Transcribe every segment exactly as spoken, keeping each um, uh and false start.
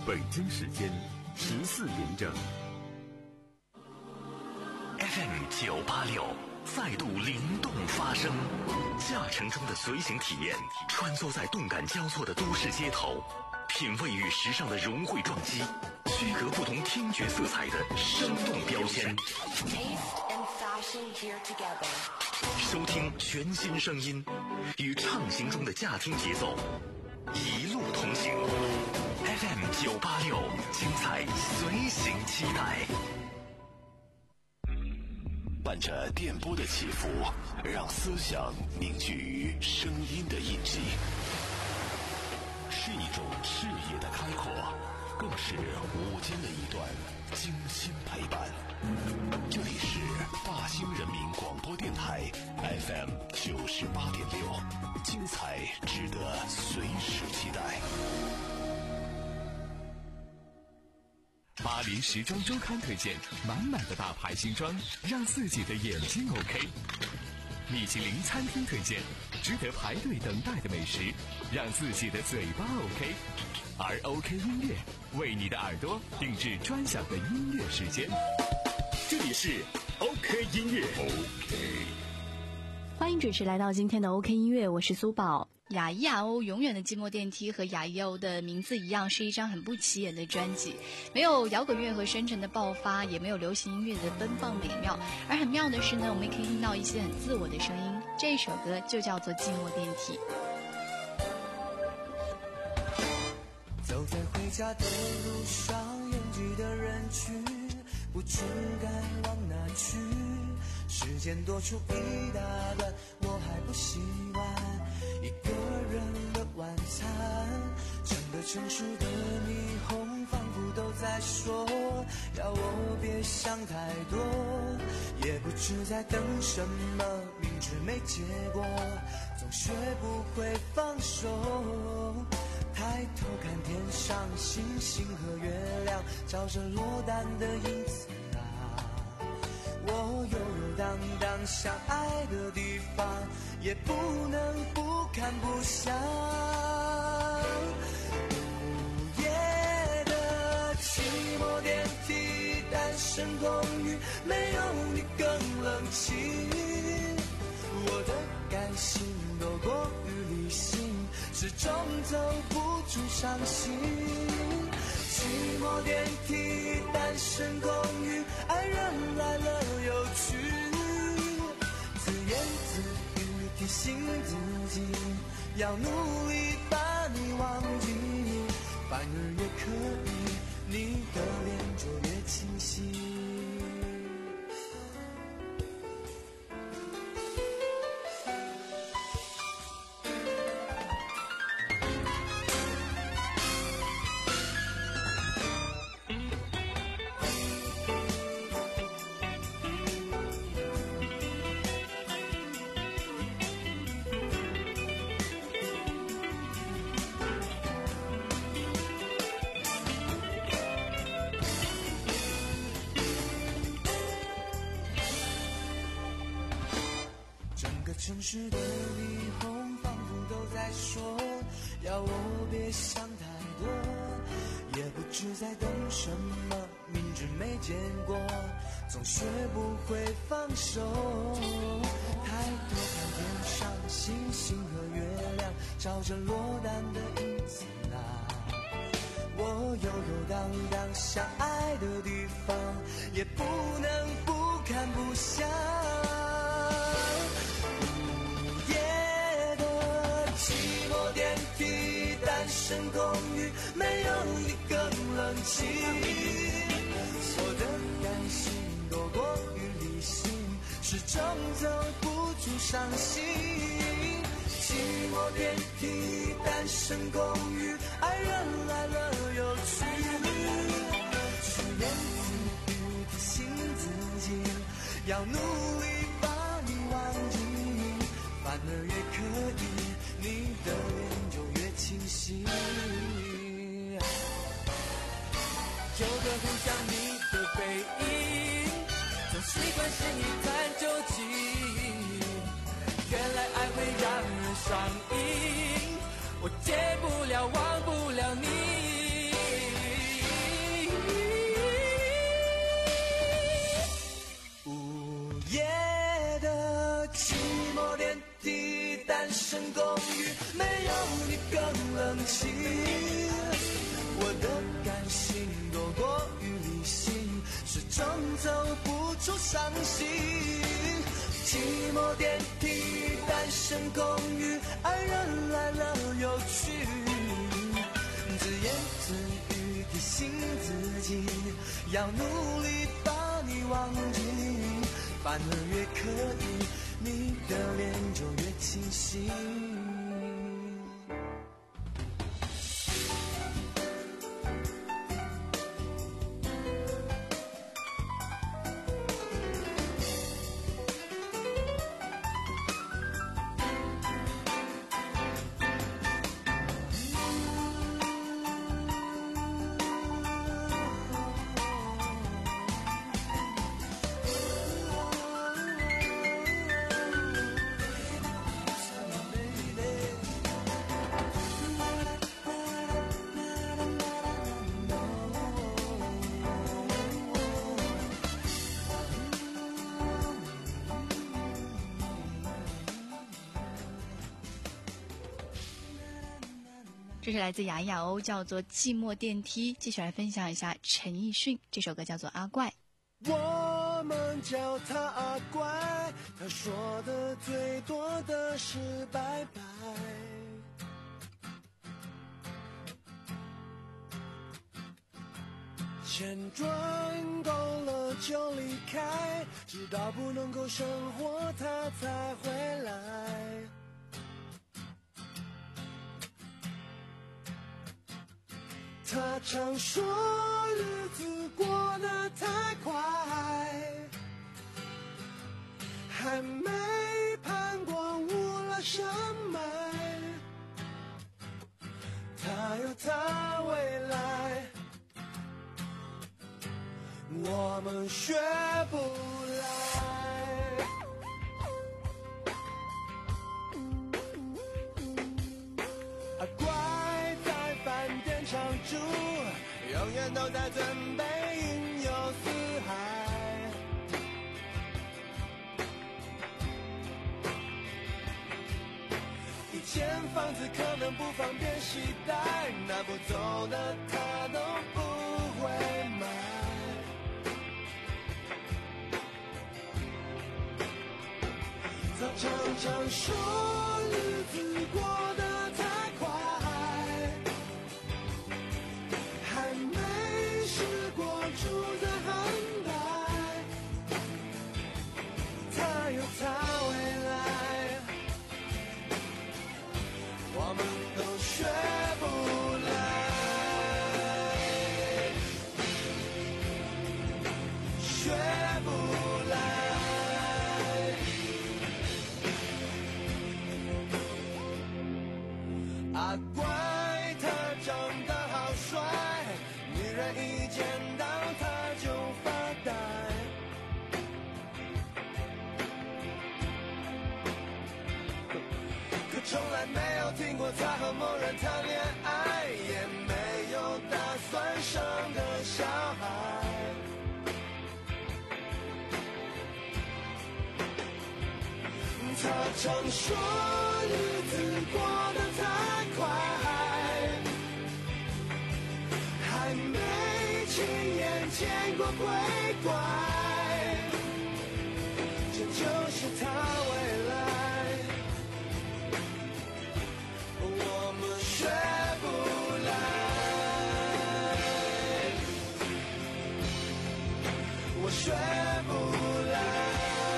北京时间十四点整。 F M 九八六再度灵动发声，驾乘中的随行体验，穿梭在动感交错的都市街头，品味与时尚的融汇撞击，区隔不同听觉色彩的生动标签。收听全新声音，与畅行中的驾听节奏，一路同行。F M 九八六，精彩随行期待。伴着电波的起伏，让思想凝聚于声音的印记，是一种视野的开阔，更是午间的一段精心陪伴。这里是大兴人民广播电台 F M 九十八点六，精彩值得随时期待。 巴黎时装周刊推荐满满的大牌新装，让自己的眼睛 OK。米其林餐厅推荐值得排队等待的美食，让自己的嘴巴 OK。而 OK 音乐为你的耳朵定制专享的音乐时间。这里是 OK 音乐 OK。 欢迎准时来到今天的 OK 音乐，我是苏宝。 雅伊雅欧永远的寂寞电梯和雅伊欧的名字一样，是一张很不起眼的专辑，没有摇滚乐和深沉的爆发，也没有流行音乐的奔放美妙，而很妙的是呢，我们可以听到一些很自我的声音。这一首歌就叫做寂寞电梯。 走在回家的路上，拥挤的人群，不知该往哪去，时间多出一大段，我还不习惯一个人的晚餐。整个城市的霓虹仿佛都在说，要我别想太多，也不知在等什么，明知没结果，总学不会放手。抬头看天上星星和月亮，照着落单的影子啊，我悠悠荡荡想爱的地方，也不能不看不想。午夜的寂寞电梯，单身公寓，没有你更冷清，我的感性多过于理性，始终走不出伤心。寂寞电梯，单身公寓，爱人来了又去，自言自语提醒自己，要努力把你忘记，反而越刻意，你的脸就越清晰。城市的霓虹仿佛都在说，要我别想太多，也不知在等什么，明知没结果，总学不会放手。抬头看天上星星和月亮，照着落单的影子啊，我悠悠荡荡想爱的地方，也不能不看不想。电梯，单身公寓，没有你更冷清，我的感性多过于理性，始终走不出伤心。寂寞电梯，单身公寓，爱人来了又去，自言自语提醒自己，要努力把你忘记，反而越刻意，你的脸就越清晰。有个很像你的背影，总习惯是一探究竟，原来爱会让人上瘾，我戒不了忘不了你。 处伤心。寂寞电梯，单身公寓，爱人来了又去，自言自语提醒自己，要努力把你忘记，反而越刻意，你的脸就越清晰。 这是来自雅雅欧，叫做《寂寞电梯》。继续来分享一下陈奕迅这首歌，叫做《阿怪》。 我们叫他阿怪，他说的最多的是拜拜。钱赚够了就离开，直到不能够生活他才回来。他常说日子过得太快，还没盼过无了山脉，他有他未来，我们学不来。阿怪在饭店常住，永远都在准备云游四海。一间房子可能不方便携带，拿不走的他都不会买。他常常说日子过得太快，还没试过住在汉代，他有他未来，我们都学不来，学不来。阿怪他长得好帅，女人一见到他就发呆。可从来没有听过他和某人谈恋爱，也没有打算生个小孩。他常说日子过得太快，还没亲眼见过鬼怪，这就是他未来，我们学不来，我学不来。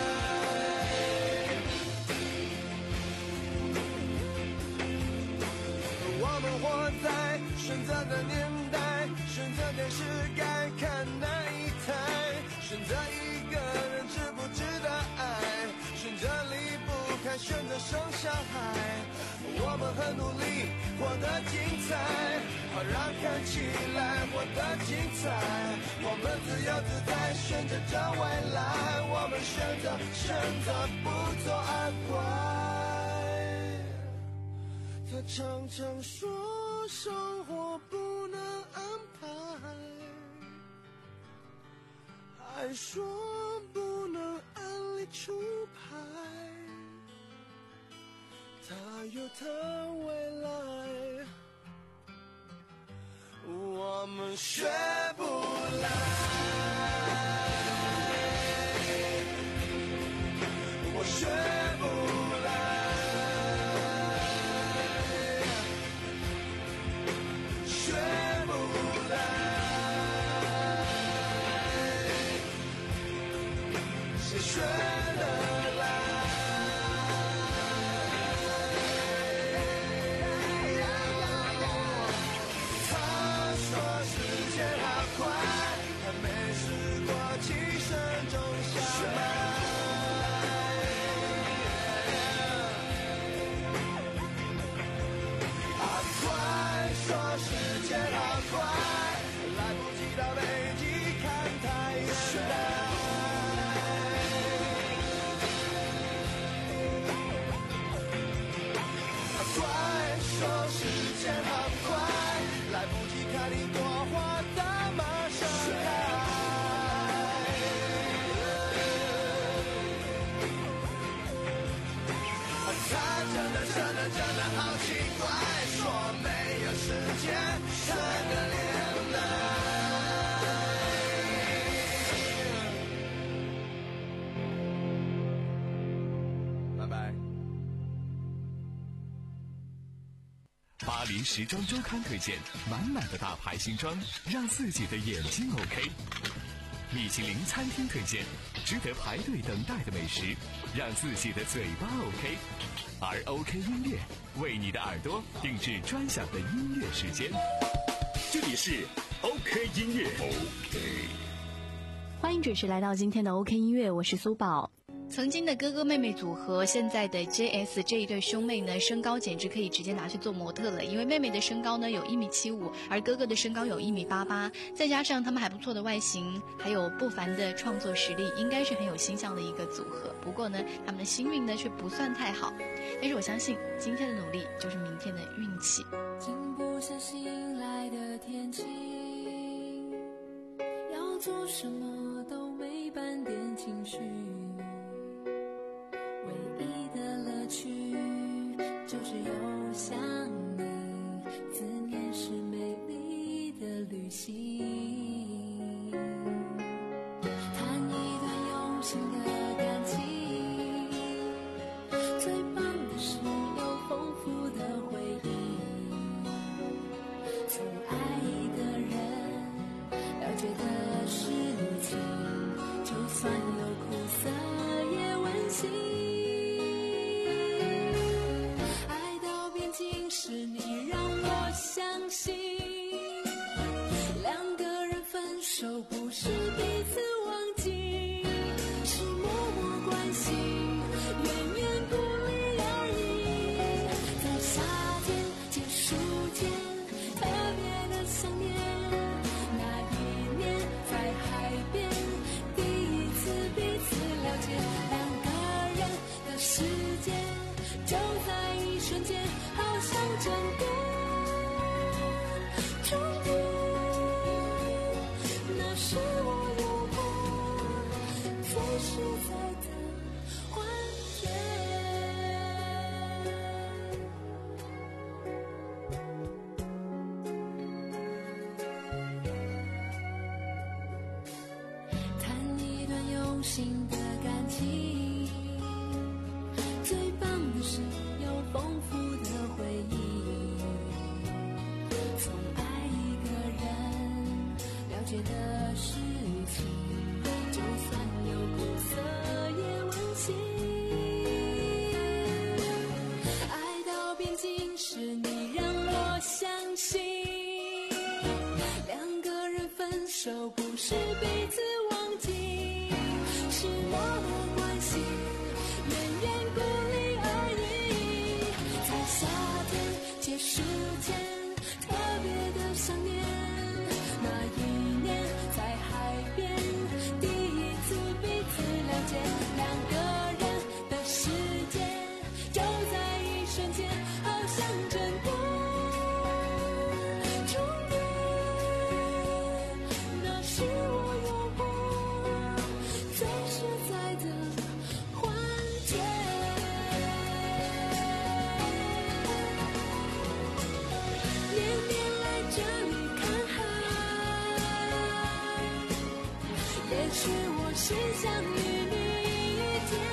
我们活在选择的年代，选择电视该看哪一台，选择一个人值不值得爱，选择离不开，选择生小孩。我们很努力活得精彩，好让看起来活得精彩。我们自由自在，选择着未来，我们选择选择不做阿怪。他常常说生活不能安排，还说不能按理出牌，他有他未来，我们学不来。 些绚的蓝。他说时间好快，还没试过起身就下班。啊，快说时间好快，来不及到北极看太阳。快说时间好快，来不及看你朵花大马盛开。他真的真的真的好奇怪，说没有时间谈个恋爱。拜拜。 巴黎时装周刊推荐满满的大牌新装，让自己的眼睛 OK。米其林餐厅推荐值得排队等待的美食，让自己的嘴巴 OK。而 OK 音乐为你的耳朵定制专享的音乐时间。 这里是 OK 音乐 OK。 欢迎准时来到今天的 OK 音乐，我是苏宝。 曾经的哥哥妹妹组合，现在的 J S 这一对兄妹呢，身高简直可以直接拿去做模特了。因为妹妹的身高呢有一米七五，而哥哥的身高有一米八八，再加上他们还不错的外形，还有不凡的创作实力，应该是很有形象的一个组合。不过呢，他们的幸运呢却不算太好。但是我相信，今天的努力就是明天的运气。 静不下心来的天气，要做什么都没半点情绪。唯一的乐趣就是有想你，思念是美丽的旅行。谈一段用心的感情，最棒的是有丰富的回忆。从爱一个人，了解的是情，就算有苦涩也温馨。是你让我相信，两个人分手不是彼此忘记，是默默关心，远远不离而已。在夏天结束前，特别的想念。那一年在海边，第一次彼此了解，两个人的世界就在一瞬间。好像真的重叠，那是我有过最实在的幻觉。谈一段用心的感情，最棒的是有丰富的回忆。从爱一个人，了解的事情，就算有苦涩也温馨。爱到边境时，你让我相信，两个人分手不是彼此忘记，是默默关心，远远不离而已。在夏天结束前，特别的想念。那一年在海边，第一次彼此了解，两个人的世界就在一瞬间，好像真的重叠。那是我有过最实在的幻觉。年年来这里看海，也许我是想与你一天，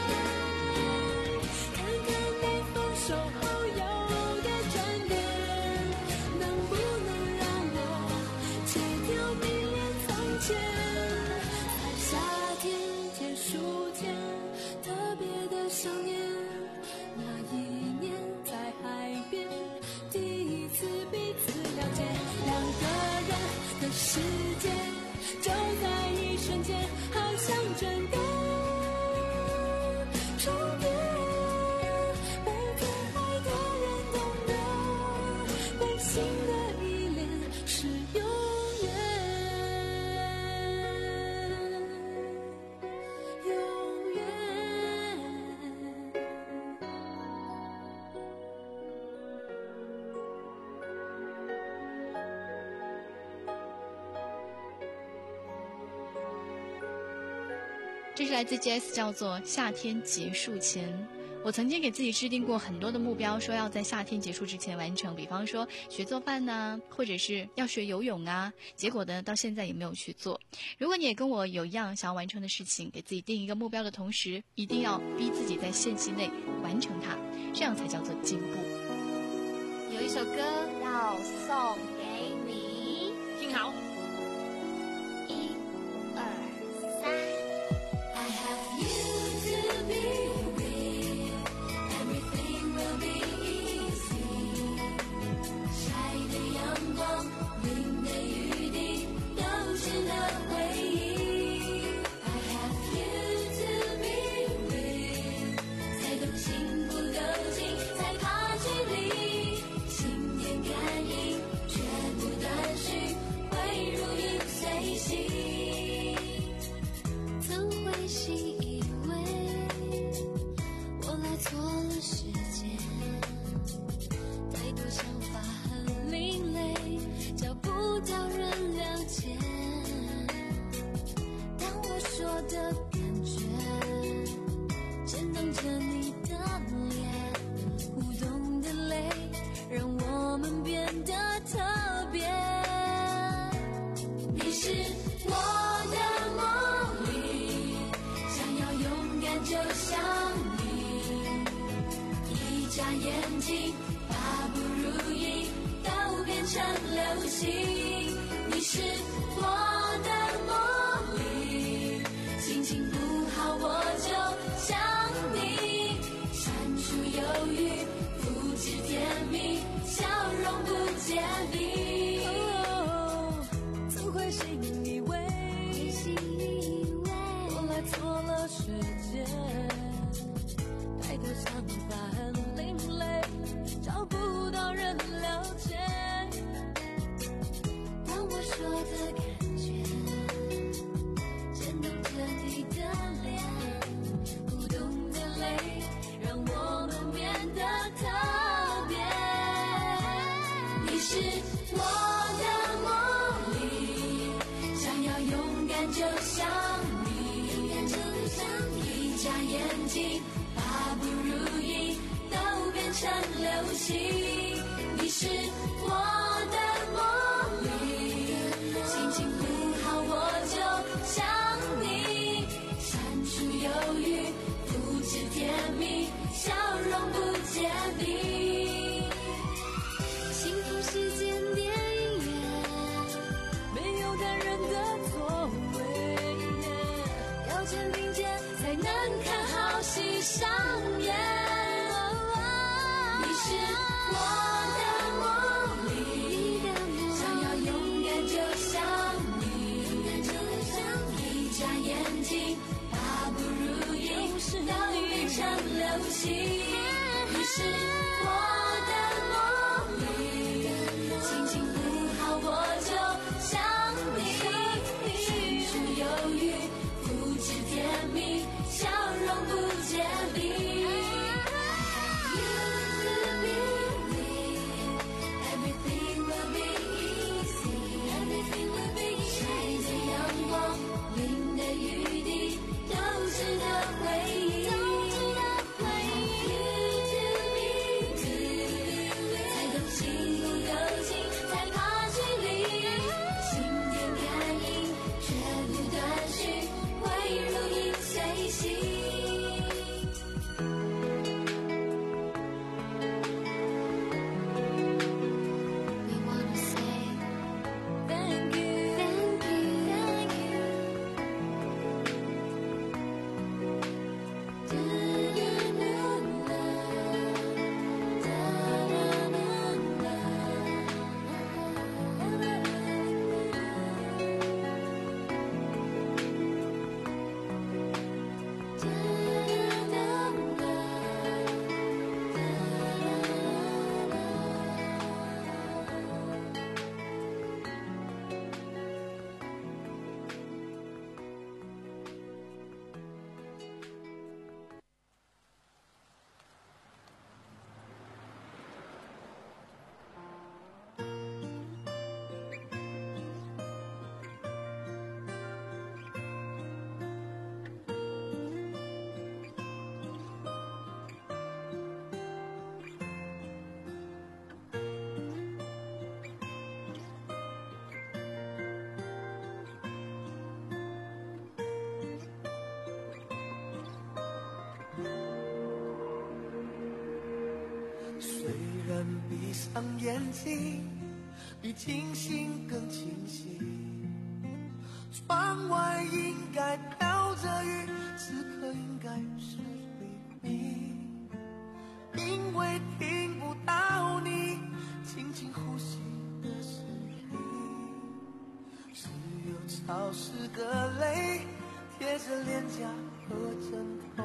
看看你分手后有的转变，能不能让我戒掉迷恋从前，在夏天结束瞬间，好像真的重叠。被最爱的人懂得，被心的依恋是永远，永远。 这是来自 J S 叫做夏天结束前。我曾经给自己制定过很多的目标，说要在夏天结束之前完成，比方说学做饭呐、或者是要学游泳啊，结果呢到现在也没有去做。如果你也跟我有一样想要完成的事情，给自己定一个目标的同时，一定要逼自己在限期内完成它，这样才叫做进步。 有一首歌要送给你，听好，一二三。 I have you to be with, everything will be easy. 晒的阳光，淋的雨滴，都值得回忆。I have you to be with， 才懂幸福究竟，才怕距离，心电感应，绝不断续，会如影随形。曾会习以为我来错了时间，太多想法很另类，找不到人了解。当我说的感觉，牵动着你的脸，互动的泪，让我们变得特别。你是我的梦里，想要勇敢就像你，一眨眼睛，把不如意都变成流星。你是我的梦里，心情不好我就想你，删除忧郁，复制甜蜜，笑容不见底。曾会信以为我来错了时间，太多想法很另类，找不到人了解。当我说的感觉，牵动着你的脸，互动的泪，让我们变得特别。你是我的梦里，想要勇敢就像你，一眨眼睛，把不如意都变成流星。你是我的梦里，心情不好我就想你，删除忧郁，复制甜蜜，笑容不见底。幸福时间电影院，没有单人的座位，要肩并肩才能看好戏上演。你是我的梦里，想要勇敢就像你，一眨眼睛，把不如意都变成流星。你是我的梦里，心情不好我就想你，删除忧郁，复制甜蜜，笑容不见底。Everything will be easy. Everything will be easy. 晒着阳光，淋的雨滴，都值得回忆。都值得回忆。 上眼睛，比清醒更清晰。窗外应该飘着雨，此刻应该是黎明。因为听不到你轻轻呼吸的声音，只有潮湿的泪贴着脸颊和枕头。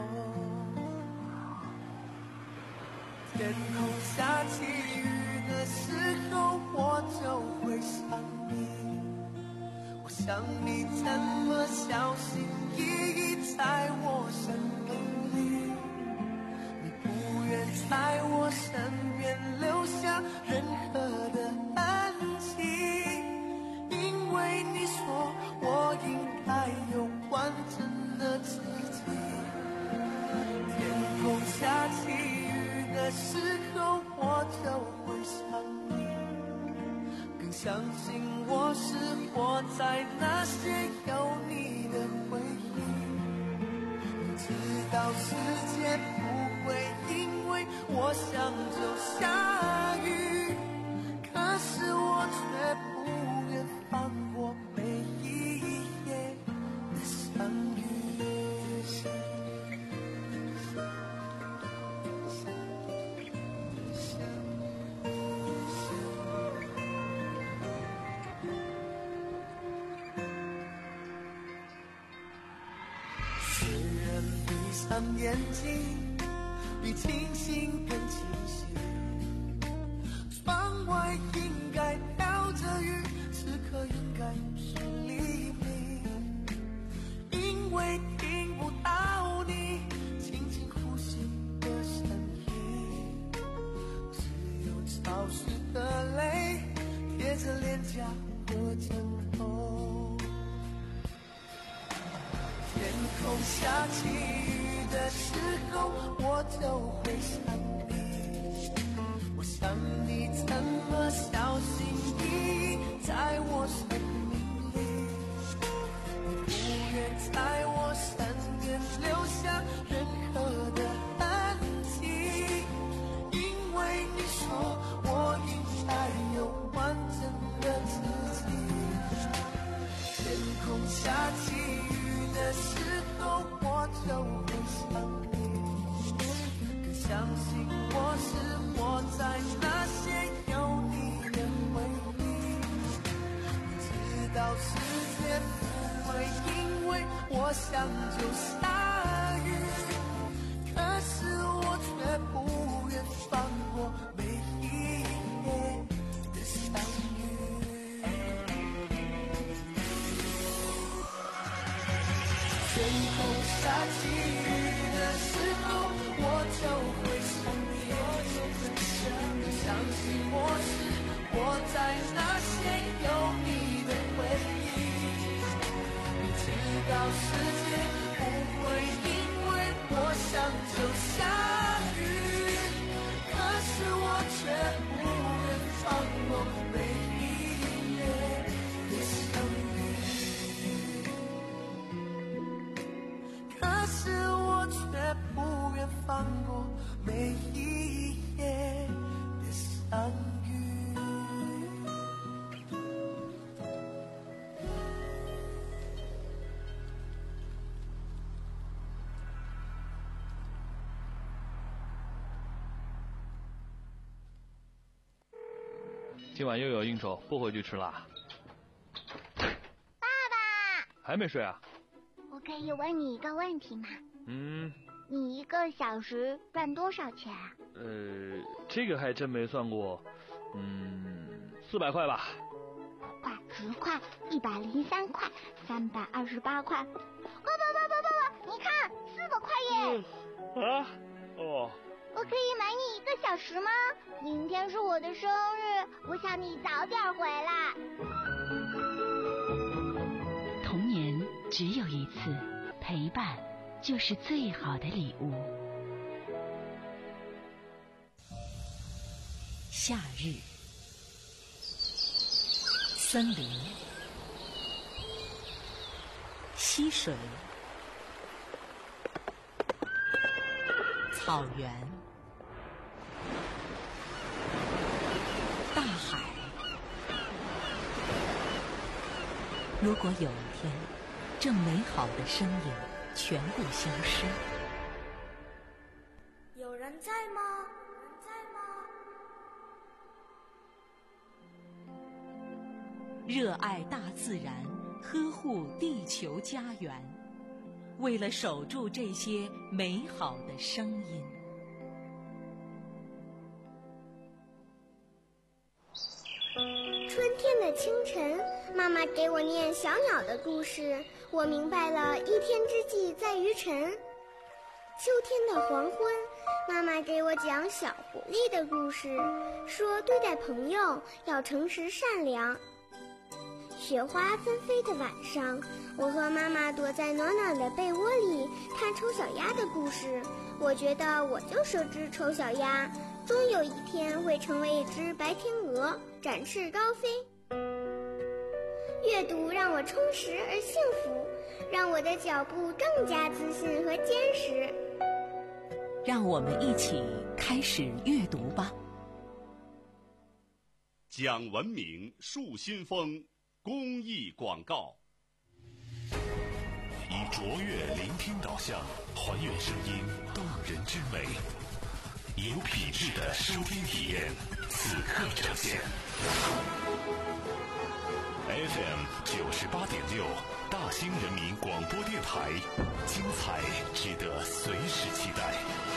天空下起雨的时候，我就会想你。我想你这么小心翼翼在我生命里，你不愿在我身边留下任何的痕迹，因为你说我应该有完整的自己。天空下起雨的时候，我就会想你，更相信我是活在那些有你的回忆。明知道世界不会因为我想就下雨，可是我却不愿放过每一夜的相遇。眼睛比清醒更清晰，窗外应该飘着雨，此刻应该是黎明。因为听不到你轻轻呼吸的声音，只有潮湿的泪贴着脸颊和枕头。天空下起雨的时候，我就会想你。我想你这么小心翼翼在我生命里，你不愿在我身边留下任何的痕迹，因为你说我应该有完整的自己。天空下起雨的时候，我就会想你，更相信我是活在那些有你的回忆。你知道世界不会因为我想就下雨，可是我却不愿放过每一夜的相遇。天空下起雨的时候，我就会想你，更相信我是活在那些有你的回忆。你知道世界不会因为我想就下雨，可是我却不愿放过每一夜的相遇。可是我却不愿放过每一夜的相遇。 今晚又有应酬，不回去吃啦。 爸爸， 还没睡啊？ 我可以问你一个问题吗？ 嗯。 你一个小时赚多少钱啊？ 呃，这个还真没算过。嗯，四百块吧。 块、十块、一百零三块、三百二十八块。不不不不不不，你看，四百块耶！ 嗯、啊？哦。 我可以买你一个小时吗？明天是我的生日，我想你早点回来。 童年只有一次，陪伴就是最好的礼物。夏日，森林，溪水，草原， 大海。如果有一天，这美好的声音全部消失， 有人在吗？有人在吗？ 热爱大自然，呵护地球家园，为了守住这些美好的声音。 春天的清晨，妈妈给我念小鸟的故事，我明白了一天之计在于晨。秋天的黄昏，妈妈给我讲小狐狸的故事，说对待朋友要诚实善良。雪花纷飞的晚上，我和妈妈躲在暖暖的被窝里看丑小鸭的故事，我觉得我就是只丑小鸭，终有一天会成为一只白天鹅，展翅高飞。阅读让我充实而幸福，让我的脚步更加自信和坚实。 让我们一起开始阅读吧。 讲文明树新风公益广告。 以卓越聆听导向，还原声音动人之美，有品质的收听体验，此刻呈现。F M 九十八点六，大兴人民广播电台，精彩值得随时期待。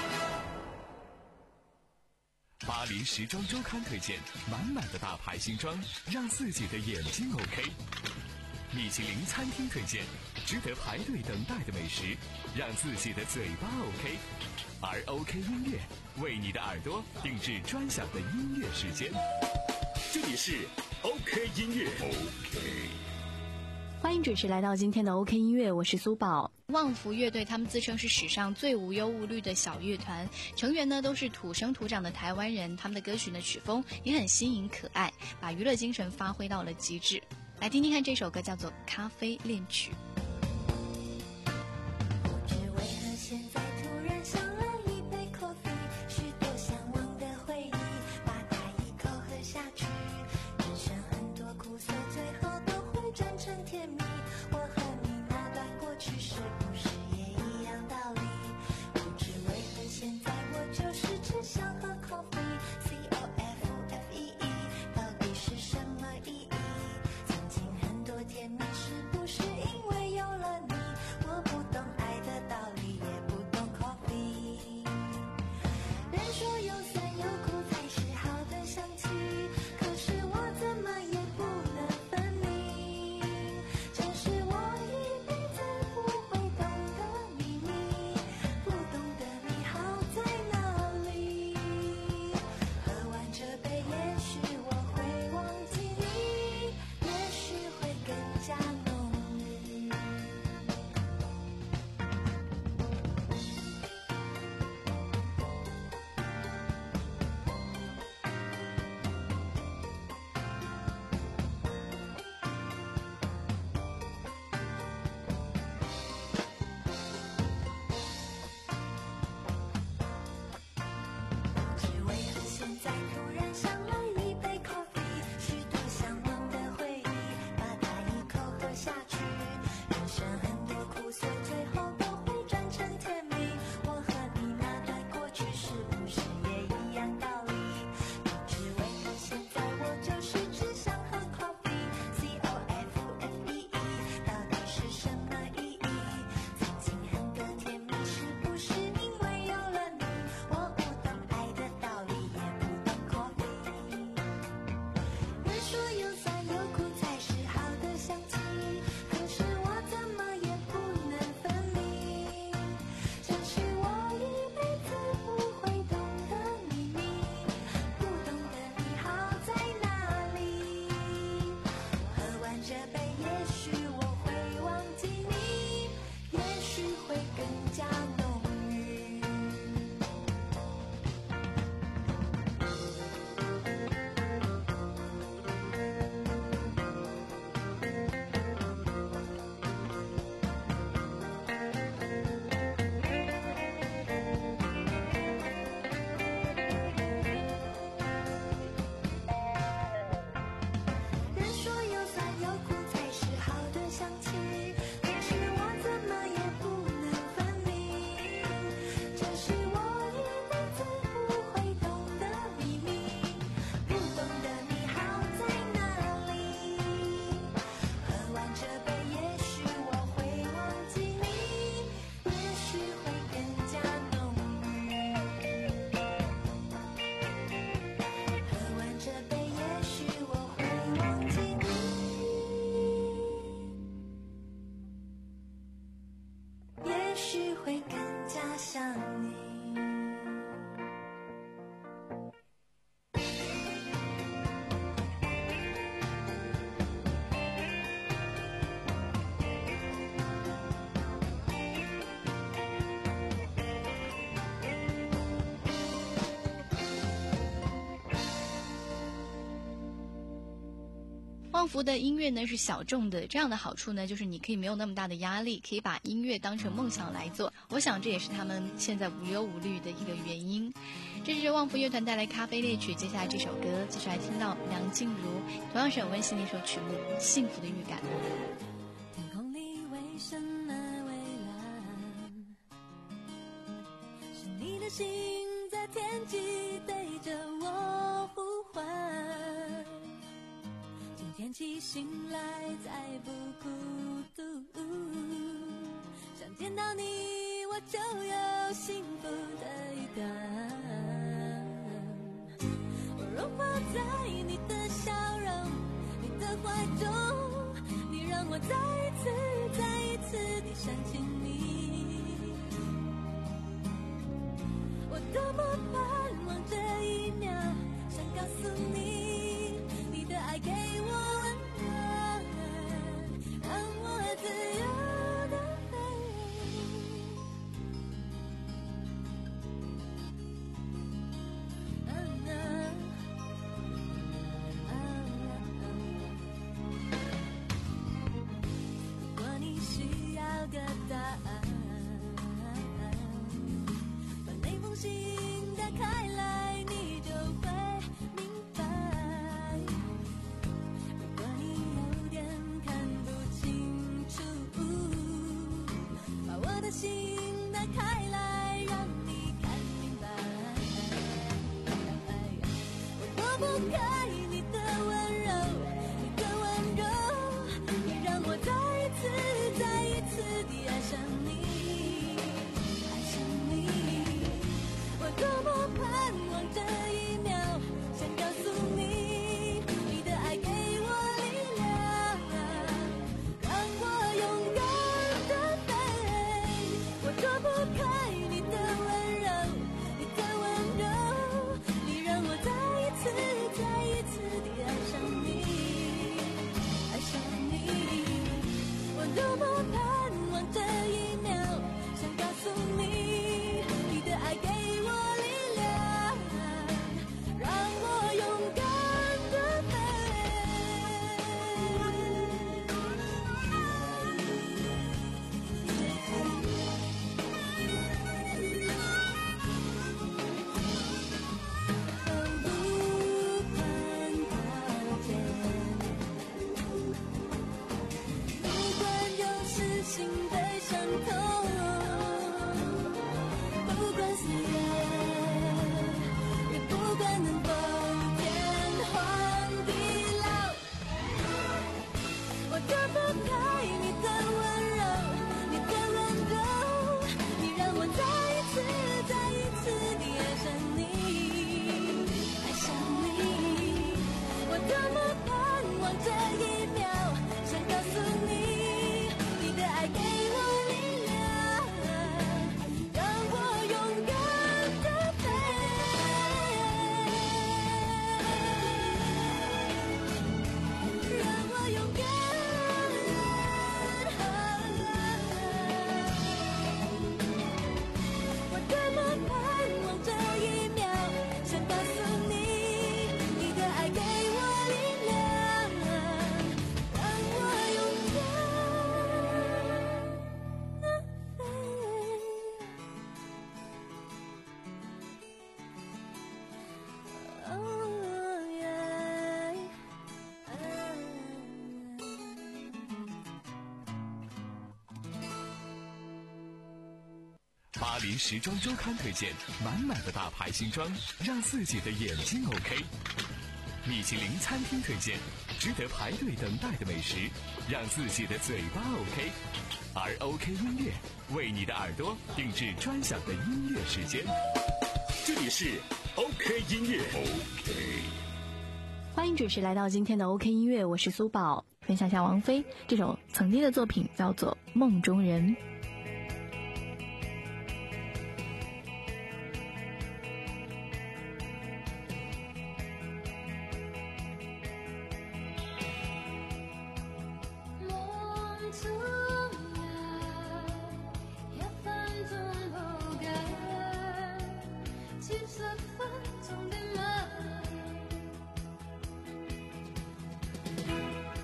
巴黎时装周刊推荐满满的大牌新装，让自己的眼睛 OK。米其林餐厅推荐值得排队等待的美食，让自己的嘴巴 OK。而 OK 音乐为你的耳朵定制专享的音乐时间。 这里是 OK 音乐 OK。 欢迎准时来到今天的 OK 音乐，我是苏宝。 旺福乐队他们自称是史上最无忧无虑的小乐团，成员呢都是土生土长的台湾人，他们的歌曲呢曲风也很新颖可爱，把娱乐精神发挥到了极致。来听听看这首歌，叫做《咖啡恋曲》。 不知为何现在突然想了一杯 coffee， 许多向往的回忆，把它一口喝下去。人生很多苦涩，最后都会转成甜蜜。我和你那段过去，是不是也一样道理？不知为何现在我就是只想喝 coffee，C O F F E E， 到底是什么意义？曾经很多甜蜜，是不是因为有了你？我不懂爱的道理，也不懂 coffee。人说有酸有苦才是好的香气，可是我怎么也不能分明。这是我一辈子不会懂的秘密，不懂得你好在哪里。喝完这杯，也许我会忘记你，也许会更加浓郁。不知为何现在突然想了一杯 coffee， 许多向往的回忆，把它一口喝旺福的音乐呢是小众的，这样的好处呢就是你可以没有那么大的压力，可以把音乐当成梦想来做。我想这也是他们现在无忧无虑的一个原因。这是旺福乐团带来咖啡猎曲，接下来这首歌继续来听到梁静茹，同样是很温馨的一首曲目《幸福的预感》。 天空里为什么蔚蓝？是你的心在天际对着我呼唤。今天起醒来再不孤独，想见到你我就有幸福的预感。我融化在你的笑容，你的怀中，你让我再一次再一次地想起你。我多么盼望这一秒，想告诉你，你的爱给我温暖，让我自由地飞。啊啊啊啊如果你需要个答案，把那封信打开来，你就会明白。如果你有点看不清楚，把我的心打开来，让你看明白。我躲不开你的温柔，你的温柔，你让我再一次再一次地爱上你，爱上你。我多么盼望这一秒，想告诉你，你的爱给我力量，让我勇敢地飞。我躲不开你的温柔，你的温柔，你让我再一次再一次地爱上你，爱上你。我多么盼望这一秒，想告诉你，你的爱给我力量，让我勇敢地飞。不管它见，不管有时心被伤痛，不管岁月，也不管能否天荒地老。我躲不开你的温柔，你的温柔，你让我再一次再一次地爱上你，爱上你。我多么盼望这一秒，想告诉你，你的爱给我力量，让我勇敢地飞。让我勇敢。我多么盼望这一秒，想告诉你，你的爱给我力量，让我勇敢地飞。哦耶。 巴黎时装周刊推荐满满的大牌新装，让自己的眼睛 OK。米其林餐厅推荐值得排队等待的美食，让自己的嘴巴 OK。而 OK 音乐为你的耳朵定制专享的音乐时间。这里是 OK 音乐 OK。 欢迎准时来到今天的 OK 音乐，我是苏宝，分享一下王菲这首曾经的作品，叫做《梦中人》。 梦中人，一分鐘好緊，千十分鐘的吻。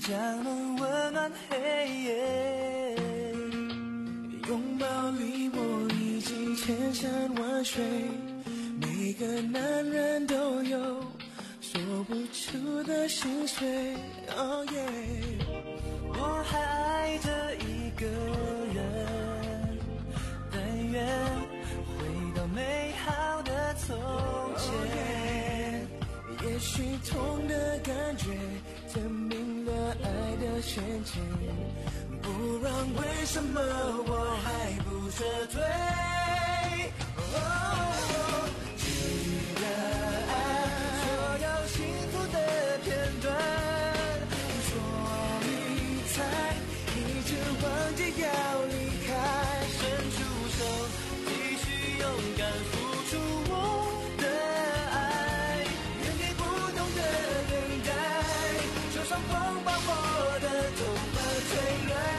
将能温暖黑夜。拥抱里我已经千山万水，每个男人都有说不出的心碎。Oh yeah， 我还爱着一个人，但愿回到美好的从前。Oh yeah， 也许痛的感觉证明了爱的深浅，不然为什么我还不撤退？哦，记得爱所有幸福的片段，说你才一直忘记要离开，伸出手继续勇敢付出我的爱，原地不动的等待，就算风把我的头发吹乱。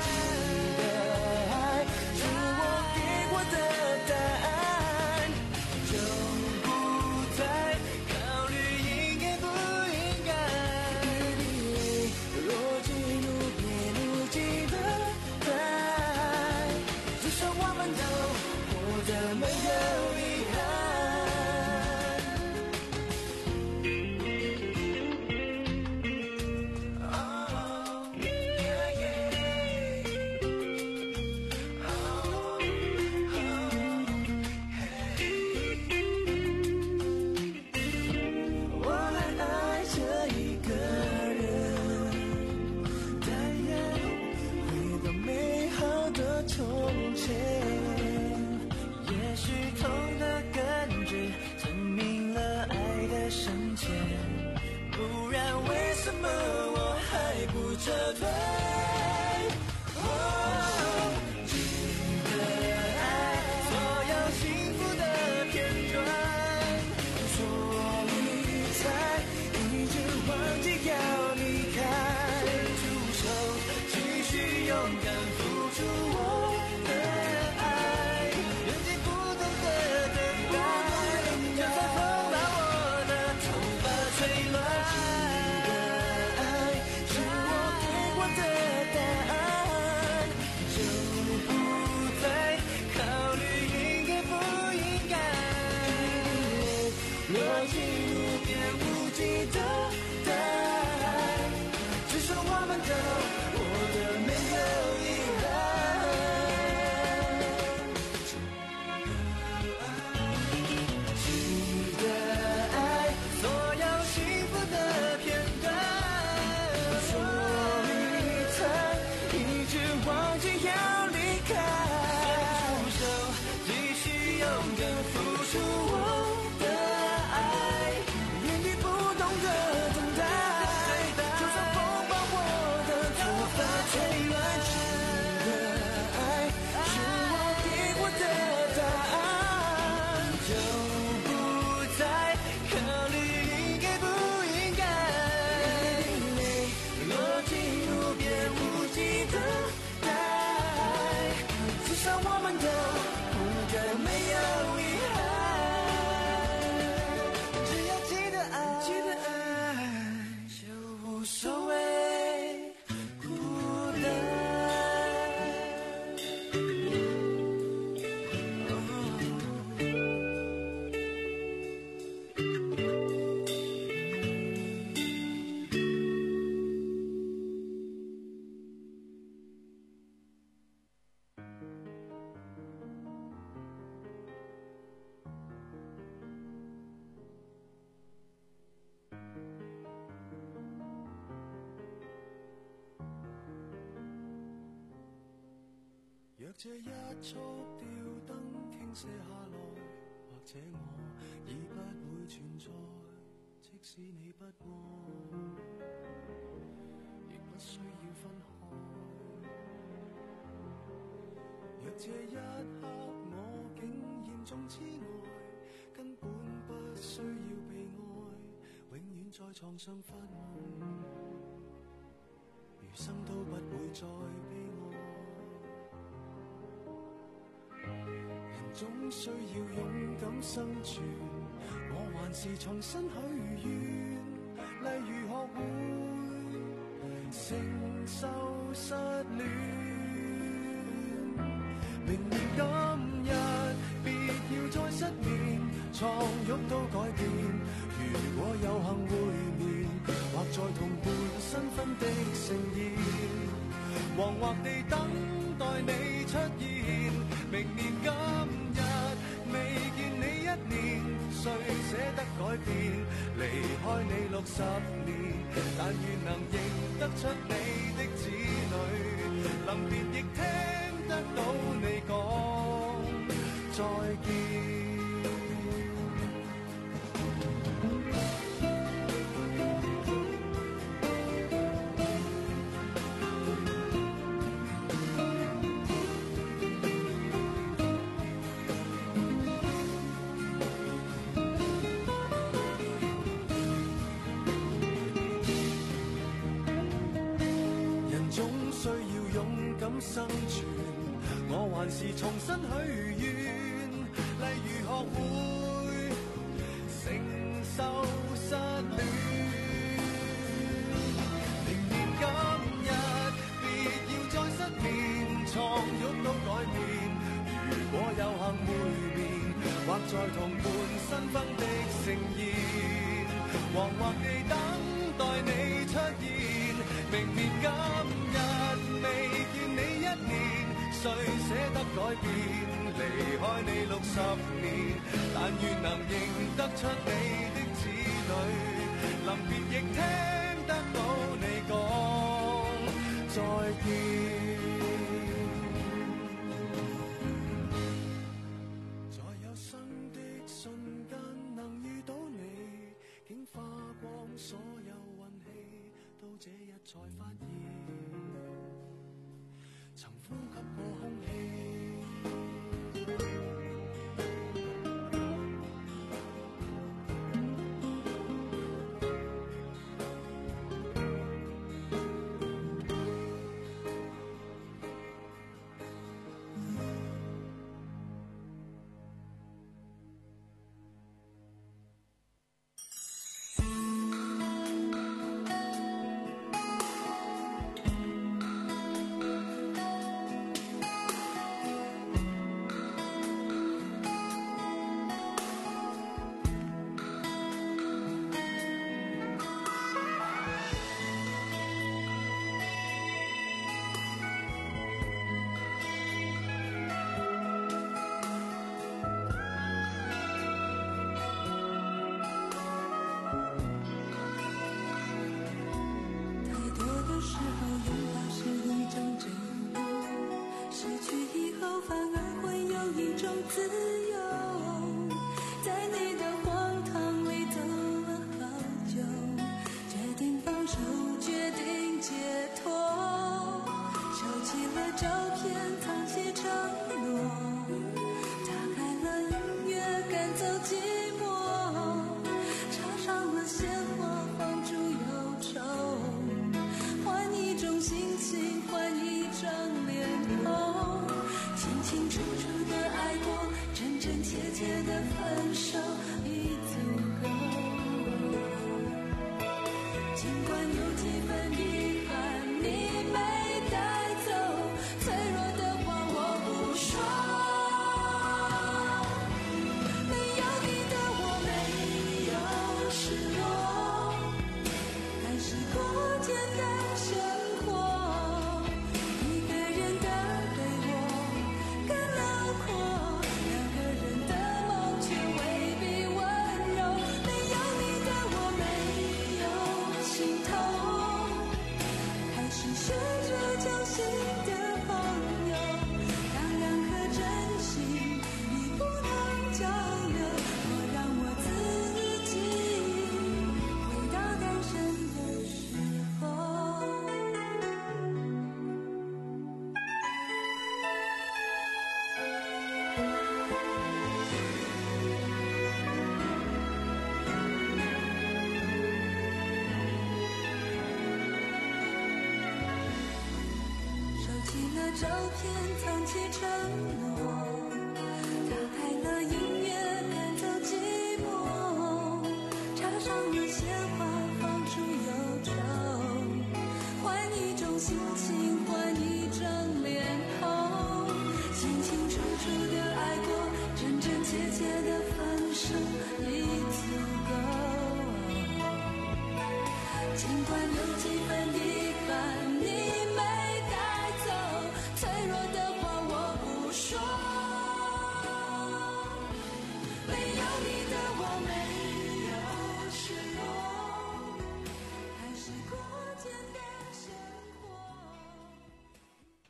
若这一束吊燈傾瀉下來，或者我已不會存在，即使你不愛，亦不需要分開。若這一刻我竟嚴重痴呆，根本不需要被愛，永遠在床上發夢，餘生都不會再悲哀。人總需要勇敢生存，我還是重新許願，例如學會承受失戀。明年今日別要再失眠，床褥都改變。如果有幸會面，或在同伴新婚的盛宴，惶惑地等待你出現。明年今日未見你一年，誰捨得改變？離開你六十年，但願能認得出你的子女，臨別亦聽得到你講再見。生存，我還是重新許願，例如學會承受失戀。明年今日別要再失眠，床褥都改變。如果有幸會面，或在同伴新婚的盛宴，惶惑地等待你出現。明年今日未見你一年，誰捨得改變？離開你六十年，但願能認得出你的子女，臨別亦聽得到你講再見。在有生的瞬間能遇到你，竟花光所有運氣，到這日才發現曾呼吸過空氣。 照片藏起承诺，打开了音乐赶走寂寞，插上了鲜花放出忧愁，怀念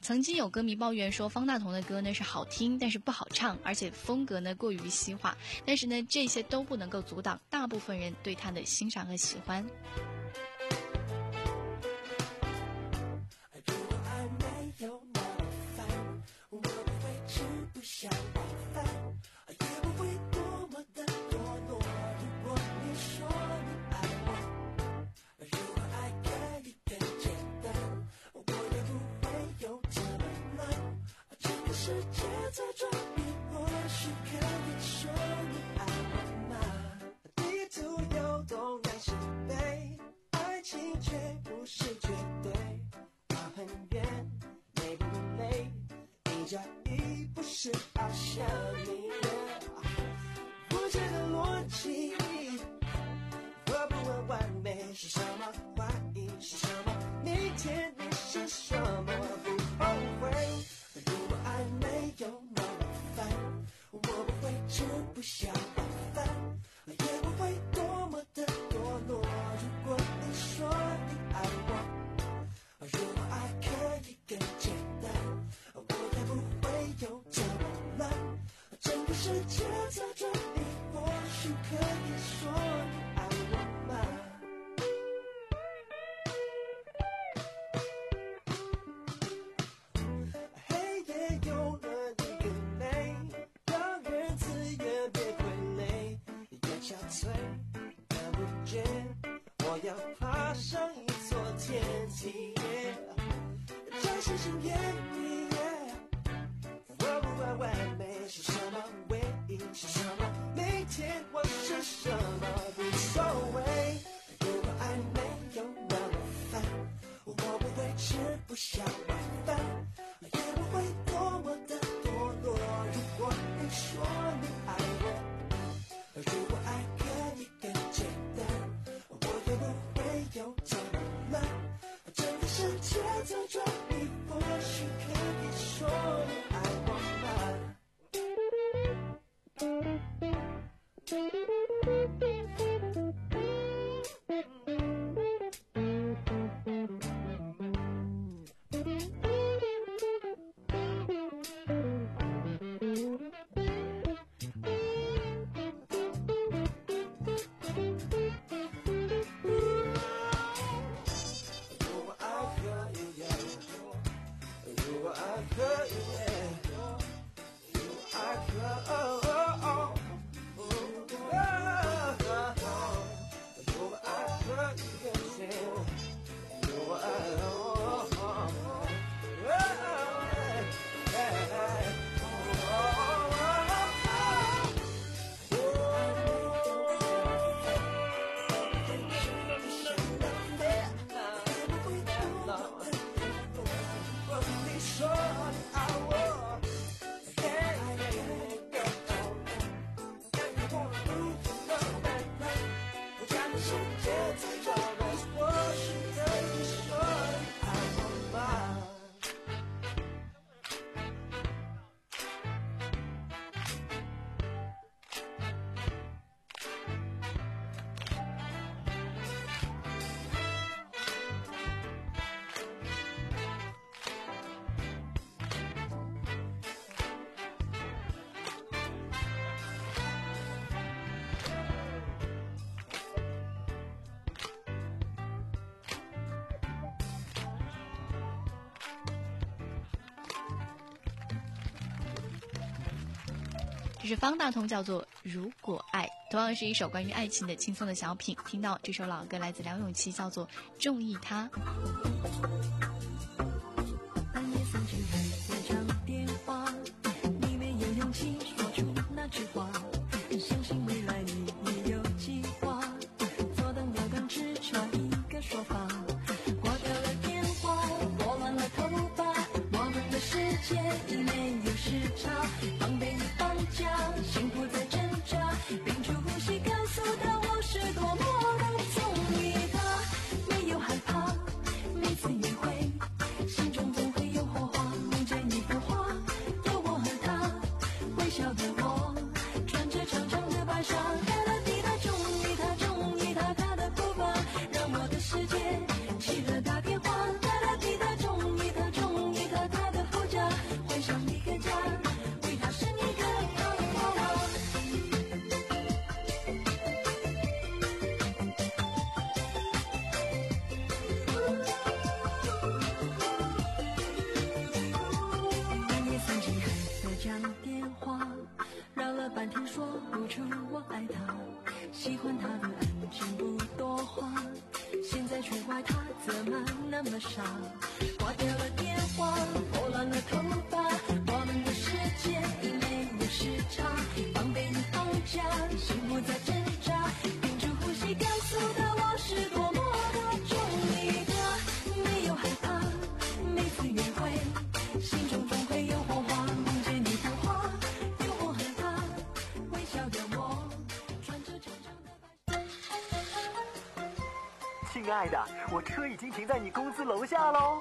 曾经有歌迷抱怨说，方大同的歌呢是好听，但是不好唱，而且风格呢过于西化。但是呢，这些都不能够阻挡大部分人对他的欣赏和喜欢。这是方大同叫做《如果爱》，同样是一首关于爱情的轻松的小品。听到这首老歌来自梁咏琪，叫做《中意他》。 半夜三更还在讲电话，你没有勇气说出那句话，相信未来你也有计划，左等右等只差一个说法，挂掉了电话，拨乱了头发，我们的世界已没有时差，防备你绑架，幸福在挣扎，屏住呼吸告诉他我是多么的中意他，没有害怕，每次约会喜欢他的安静不多话，现在却怪他怎么那么傻。挂掉了电话，拨乱了头发，我们的世界已没有时差，防备与放假，心不再挣扎，屏住呼吸，告诉他我是多么的中意他，没有害怕，每次约会，心中总会有火花，梦见你谈话，有我和他，微笑的我，穿着长长的白。 亲爱的，我车已经停在你公司楼下喽。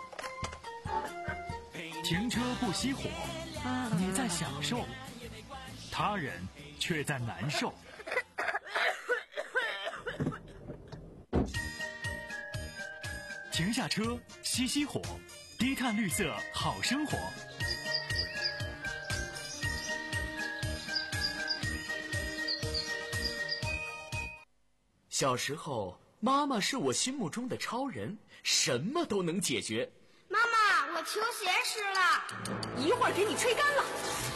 停车不熄火，你在享受，他人却在难受。停下车，熄熄火，低碳绿色好生活。 小时候，妈妈是我心目中的超人，什么都能解决。 妈妈，我球鞋湿了， 一会儿给你吹干了。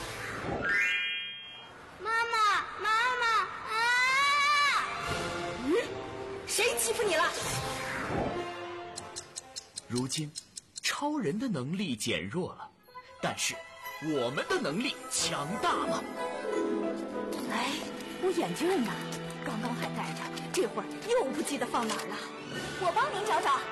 妈妈，妈妈啊！ 嗯，谁欺负你了？ 如今，超人的能力减弱了，但是我们的能力强大了。 哎，我眼镜呢？刚刚还戴着，这会儿又不记得放哪儿了。我帮您找找。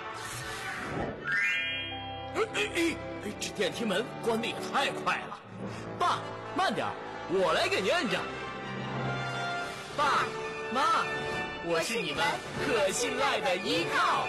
哎哎哎！这电梯门关得也太快了。爸，慢点，我来给您摁着。爸妈，我是你们可信赖的依靠。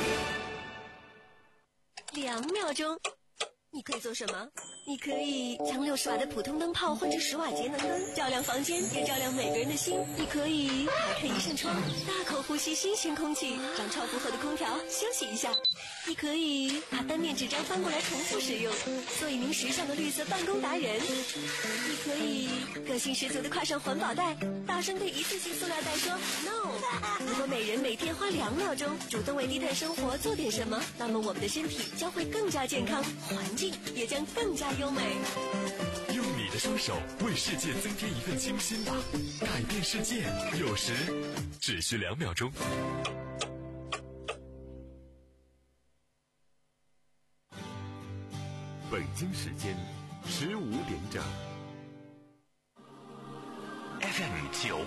两秒钟，你可以做什么？你可以将六十瓦的普通灯泡换成十瓦节能灯，照亮房间，也照亮每个人的心。你可以打开一扇窗，大口呼吸新鲜空气，让超负荷的空调休息一下。你可以把单面纸张翻过来重复使用，做一名时尚的绿色办公达人。你可以个性十足的挎上环保袋，大声对一次性塑料袋说 no。如果每人每天花两秒钟主动为低碳生活做点什么，那么我们的身体将会更加健康，环境也将更加优美。 用你的双手为世界增添一份清新吧，改变世界有时只需两秒钟。 北京时间十五点整。F M 九